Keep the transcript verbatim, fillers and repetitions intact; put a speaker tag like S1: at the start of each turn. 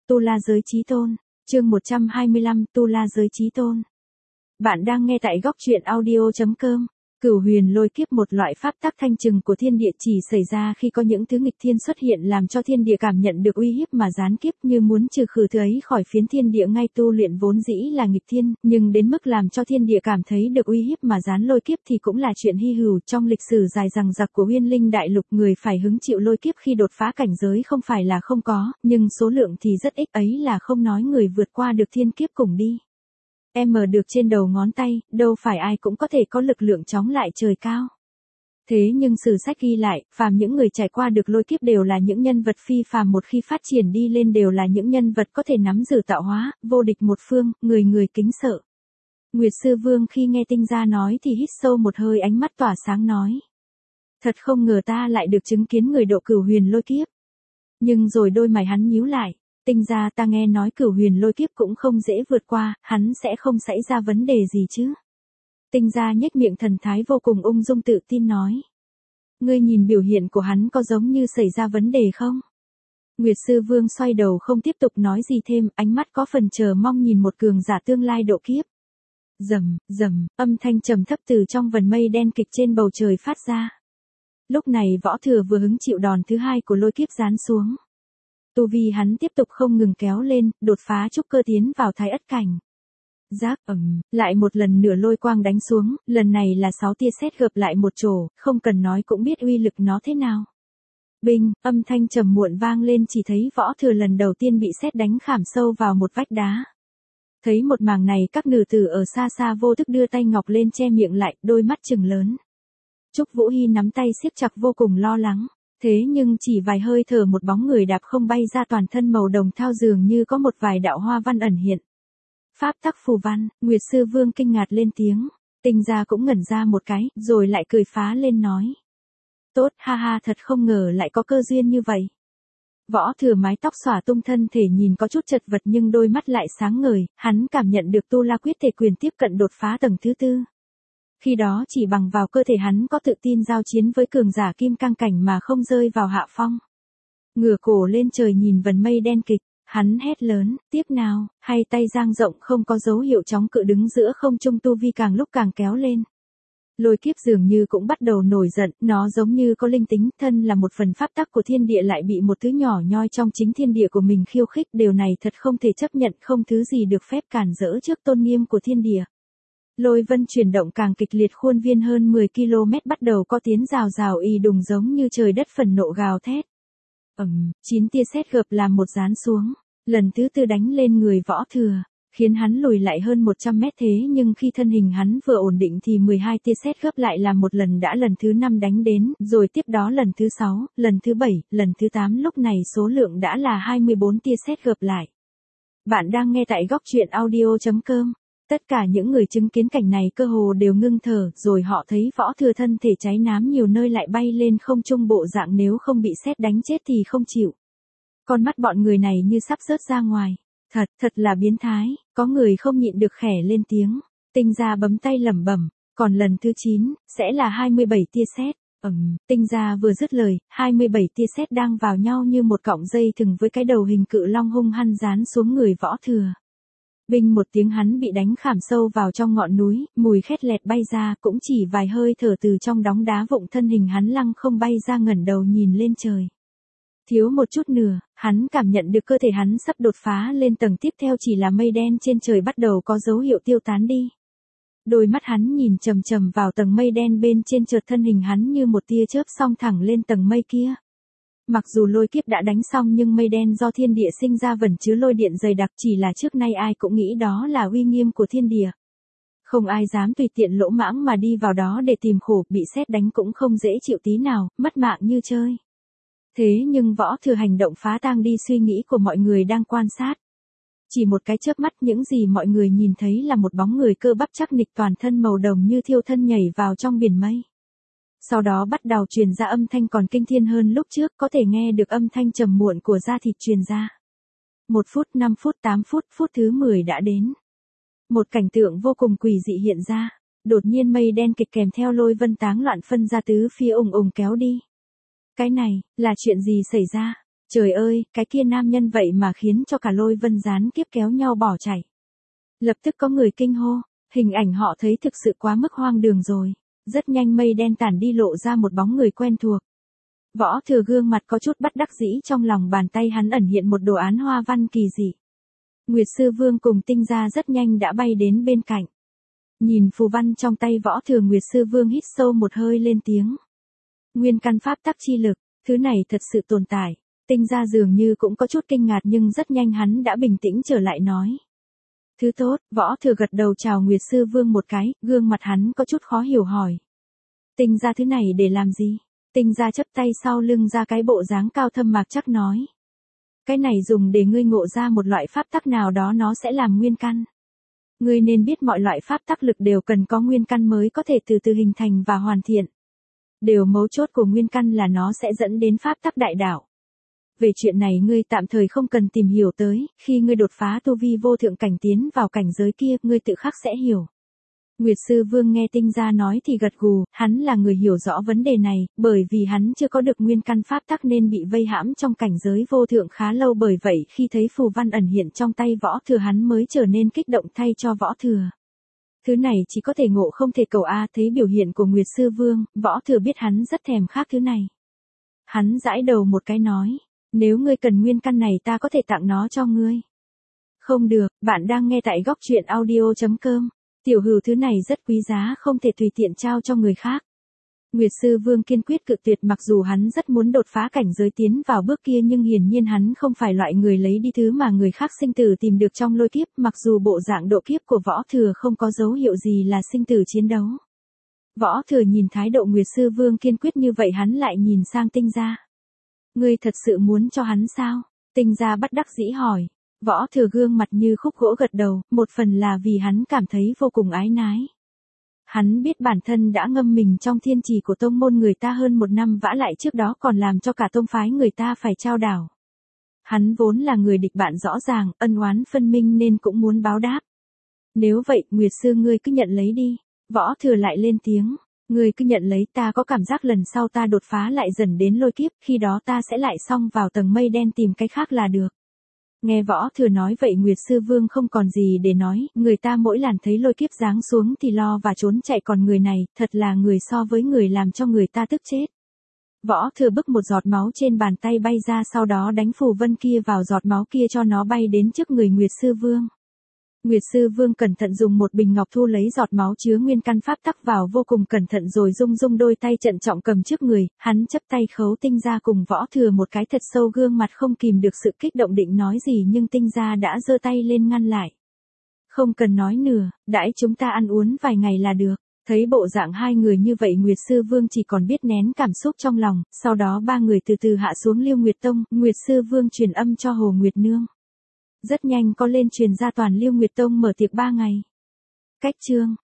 S1: Tu La Giới Chí Tôn, chương một trăm hai mươi lăm, Tu La Giới Chí Tôn. Bạn đang nghe tại góc truyện audio chấm com. Cửu huyền lôi kiếp, một loại pháp tắc thanh trừng của thiên địa, chỉ xảy ra khi có những thứ nghịch thiên xuất hiện làm cho thiên địa cảm nhận được uy hiếp mà gián kiếp, như muốn trừ khử thứ ấy khỏi phiến thiên địa. Ngay tu luyện vốn dĩ là nghịch thiên, nhưng đến mức làm cho thiên địa cảm thấy được uy hiếp mà gián lôi kiếp thì cũng là chuyện hy hữu. Trong lịch sử dài dằng dặc của Uyên Linh Đại Lục, người phải hứng chịu lôi kiếp khi đột phá cảnh giới không phải là không có, nhưng số lượng thì rất ít, ấy là không nói người vượt qua được thiên kiếp cùng đi. Em mở được trên đầu ngón tay, đâu phải ai cũng có thể có lực lượng chống lại trời cao. Thế nhưng sử sách ghi lại, phàm những người trải qua được lôi kiếp đều là những nhân vật phi phàm, một khi phát triển đi lên đều là những nhân vật có thể nắm giữ tạo hóa, vô địch một phương, người người kính sợ. Nguyệt Sư Vương khi nghe Tinh Gia nói thì hít sâu một hơi, ánh mắt tỏa sáng nói: thật không ngờ ta lại được chứng kiến người độ cửu huyền lôi kiếp. Nhưng rồi đôi mày hắn nhíu lại. Tinh Gia, ta nghe nói cửu huyền lôi kiếp cũng không dễ vượt qua, hắn sẽ không xảy ra vấn đề gì chứ? Tinh Gia nhếch miệng, thần thái vô cùng ung dung tự tin nói: ngươi nhìn biểu hiện của hắn có giống như xảy ra vấn đề không? Nguyệt Sư Vương xoay đầu không tiếp tục nói gì thêm, ánh mắt có phần chờ mong nhìn một cường giả tương lai độ kiếp. Rầm, rầm, âm thanh trầm thấp từ trong vần mây đen kịch trên bầu trời phát ra. Lúc này Võ Thừa vừa hứng chịu đòn thứ hai của lôi kiếp giáng xuống. Tu vi hắn tiếp tục không ngừng kéo lên, đột phá trúc cơ tiến vào thái ất cảnh. Giác ầm, lại một lần nửa lôi quang đánh xuống, lần này là sáu tia sét gập lại một chỗ, không cần nói cũng biết uy lực nó thế nào. Binh, âm thanh trầm muộn vang lên, chỉ thấy Võ Thừa lần đầu tiên bị sét đánh khảm sâu vào một vách đá. Thấy một màn này, các nữ tử ở xa xa vô thức đưa tay ngọc lên che miệng lại, đôi mắt trừng lớn. Trúc Vũ Hi nắm tay siết chặt vô cùng lo lắng. Thế nhưng chỉ vài hơi thở, một bóng người đạp không bay ra, toàn thân màu đồng thau, dường như có một vài đạo hoa văn ẩn hiện. Pháp tắc phù văn. Nguyệt Sư Vương kinh ngạc lên tiếng. Tinh Gia cũng ngẩn ra một cái, rồi lại cười phá lên nói: tốt, ha ha, thật không ngờ lại có cơ duyên như vậy. Võ Thừa mái tóc xõa tung, thân thể nhìn có chút chật vật nhưng đôi mắt lại sáng ngời, hắn cảm nhận được Tu La Quyết thể quyền tiếp cận đột phá tầng thứ tư. Khi đó chỉ bằng vào cơ thể hắn có tự tin giao chiến với cường giả kim cang cảnh mà không rơi vào hạ phong. Ngửa cổ lên trời nhìn vần mây đen kịch, hắn hét lớn: tiếp nào, hai tay dang rộng không có dấu hiệu chống cự đứng giữa không trung, tu vi càng lúc càng kéo lên. Lôi kiếp dường như cũng bắt đầu nổi giận, nó giống như có linh tính, thân là một phần pháp tắc của thiên địa lại bị một thứ nhỏ nhoi trong chính thiên địa của mình khiêu khích, điều này thật không thể chấp nhận, không thứ gì được phép cản rỡ trước tôn nghiêm của thiên địa. Lôi vân chuyển động càng kịch liệt, khuôn viên hơn mười ki lô mét bắt đầu có tiếng rào rào y đùng giống như trời đất phần nộ gào thét. Ầm, chín tia sét gập làm một dán xuống, lần thứ tư đánh lên người Võ Thừa, khiến hắn lùi lại hơn một trăm mét, thế nhưng khi thân hình hắn vừa ổn định thì mười hai tia sét gấp lại làm một lần, đã lần thứ năm đánh đến, rồi tiếp đó lần thứ sáu, lần thứ bảy, lần thứ tám, lúc này số lượng đã là hai mươi bốn tia sét gập lại. Bạn đang nghe tại góc truyện audio chấm com. Tất cả những người chứng kiến cảnh này cơ hồ đều ngưng thở, rồi họ thấy Võ Thừa thân thể cháy nám nhiều nơi lại bay lên không trung, bộ dạng nếu không bị sét đánh chết thì không chịu. Con mắt bọn người này như sắp rớt ra ngoài. Thật, thật là biến thái, có người không nhịn được khẽ lên tiếng. Tinh Gia bấm tay lẩm bẩm, còn lần thứ chín, sẽ là hai mươi bảy tia sét. Ừm, Tinh Gia vừa dứt lời, hai mươi bảy tia sét đang vào nhau như một cọng dây thừng với cái đầu hình cự long hung hăng dán xuống người Võ Thừa. Binh một tiếng, hắn bị đánh khảm sâu vào trong ngọn núi, mùi khét lẹt bay ra, cũng chỉ vài hơi thở từ trong đống đá vụn thân hình hắn lăng không bay ra, ngẩng đầu nhìn lên trời. Thiếu một chút nữa, hắn cảm nhận được cơ thể hắn sắp đột phá lên tầng tiếp theo, chỉ là mây đen trên trời bắt đầu có dấu hiệu tiêu tán đi. Đôi mắt hắn nhìn chằm chằm vào tầng mây đen bên trên, chợt thân hình hắn như một tia chớp xông thẳng lên tầng mây kia. Mặc dù lôi kiếp đã đánh xong nhưng mây đen do thiên địa sinh ra vẫn chứa lôi điện dày đặc, chỉ là trước nay ai cũng nghĩ đó là uy nghiêm của thiên địa. Không ai dám tùy tiện lỗ mãng mà đi vào đó để tìm khổ, bị sét đánh cũng không dễ chịu tí nào, mất mạng như chơi. Thế nhưng Võ Thừa hành động phá tan đi suy nghĩ của mọi người đang quan sát. Chỉ một cái chớp mắt, những gì mọi người nhìn thấy là một bóng người cơ bắp chắc nịch, toàn thân màu đồng như thiêu thân nhảy vào trong biển mây. Sau đó bắt đầu truyền ra âm thanh còn kinh thiên hơn lúc trước, có thể nghe được âm thanh trầm muộn của da thịt truyền ra. Một phút, năm phút, tám phút, phút thứ mười đã đến. Một cảnh tượng vô cùng quỷ dị hiện ra. Đột nhiên mây đen kịch kèm theo lôi vân táng loạn phân ra tứ phía, ùng ùng kéo đi. Cái này, là chuyện gì xảy ra? Trời ơi, cái kia nam nhân vậy mà khiến cho cả Lôi Vân gián kiếp kéo nhau bỏ chạy. Lập tức có người kinh hô, hình ảnh họ thấy thực sự quá mức hoang đường rồi. Rất nhanh mây đen tản đi lộ ra một bóng người quen thuộc. Võ Thừa gương mặt có chút bất đắc dĩ, trong lòng bàn tay hắn ẩn hiện một đồ án hoa văn kỳ dị. Nguyệt Sư Vương cùng Tinh Gia rất nhanh đã bay đến bên cạnh. Nhìn phù văn trong tay Võ Thừa, Nguyệt Sư Vương hít sâu một hơi lên tiếng. Nguyên căn pháp tắc chi lực, thứ này thật sự tồn tại. Tinh Gia dường như cũng có chút kinh ngạc nhưng rất nhanh hắn đã bình tĩnh trở lại nói. Thứ tốt. Võ Thừa gật đầu chào Nguyệt Sư Vương một cái, gương mặt hắn có chút khó hiểu hỏi. Tinh Gia thứ này để làm gì? Tinh Gia chắp tay sau lưng ra cái bộ dáng cao thâm mạc chắc nói. Cái này dùng để ngươi ngộ ra một loại pháp tắc nào đó, nó sẽ làm nguyên căn. Ngươi nên biết mọi loại pháp tắc lực đều cần có nguyên căn mới có thể từ từ hình thành và hoàn thiện. Điều mấu chốt của nguyên căn là nó sẽ dẫn đến pháp tắc đại đạo. Về chuyện này ngươi tạm thời không cần tìm hiểu tới, khi ngươi đột phá tu vi vô thượng cảnh tiến vào cảnh giới kia, ngươi tự khắc sẽ hiểu. Nguyệt Sư Vương nghe Tinh Gia nói thì gật gù, hắn là người hiểu rõ vấn đề này, bởi vì hắn chưa có được nguyên căn pháp tắc nên bị vây hãm trong cảnh giới vô thượng khá lâu, bởi vậy khi thấy phù văn ẩn hiện trong tay Võ Thừa hắn mới trở nên kích động thay cho Võ Thừa. Thứ này chỉ có thể ngộ không thể cầu a. Thấy biểu hiện của Nguyệt Sư Vương, Võ Thừa biết hắn rất thèm khát thứ này. Hắn giãi đầu một cái nói, nếu ngươi cần nguyên căn này ta có thể tặng nó cho ngươi. Không được, bạn đang nghe tại góc truyện audio chấm com. Tiểu Hữu, thứ này rất quý giá, không thể tùy tiện trao cho người khác. Nguyệt Sư Vương kiên quyết cự tuyệt, mặc dù hắn rất muốn đột phá cảnh giới tiến vào bước kia nhưng hiển nhiên hắn không phải loại người lấy đi thứ mà người khác sinh tử tìm được trong lôi kiếp, mặc dù bộ dạng độ kiếp của Võ Thừa không có dấu hiệu gì là sinh tử chiến đấu. Võ Thừa nhìn thái độ Nguyệt Sư Vương kiên quyết như vậy hắn lại nhìn sang Tinh Gia. Ngươi thật sự muốn cho hắn sao? Tinh Gia bất đắc dĩ hỏi. Võ Thừa gương mặt như khúc gỗ gật đầu, một phần là vì hắn cảm thấy vô cùng ái nái. Hắn biết bản thân đã ngâm mình trong thiên trì của tông môn người ta hơn một năm, vả lại trước đó còn làm cho cả tông phái người ta phải trao đảo. Hắn vốn là người địch bạn rõ ràng, ân oán phân minh nên cũng muốn báo đáp. Nếu vậy, Nguyệt Sư ngươi cứ nhận lấy đi. Võ Thừa lại lên tiếng. Ngươi cứ nhận lấy, ta có cảm giác lần sau ta đột phá lại dần đến lôi kiếp, khi đó ta sẽ lại xông vào tầng mây đen tìm cái khác là được. Nghe Võ Thừa nói vậy Nguyệt Sư Vương không còn gì để nói, người ta mỗi lần thấy lôi kiếp giáng xuống thì lo và trốn chạy, còn người này, thật là người so với người làm cho người ta tức chết. Võ Thừa bức một giọt máu trên bàn tay bay ra, sau đó đánh phù vân kia vào giọt máu kia cho nó bay đến trước người Nguyệt Sư Vương. Nguyệt Sư Vương cẩn thận dùng một bình ngọc thu lấy giọt máu chứa nguyên căn pháp tắc vào, vô cùng cẩn thận rồi rung rung đôi tay trân trọng cầm trước người, hắn chấp tay khấu Tinh Gia cùng Võ Thừa một cái thật sâu, gương mặt không kìm được sự kích động định nói gì nhưng Tinh Gia đã giơ tay lên ngăn lại. Không cần nói nữa, đãi chúng ta ăn uống vài ngày là được. Thấy bộ dạng hai người như vậy Nguyệt Sư Vương chỉ còn biết nén cảm xúc trong lòng, sau đó ba người từ từ hạ xuống Liêu Nguyệt Tông, Nguyệt Sư Vương truyền âm cho Hồ Nguyệt Nương. Rất nhanh có lên truyền ra toàn Liêu Nguyệt Tông mở tiệc ba ngày. Cách chương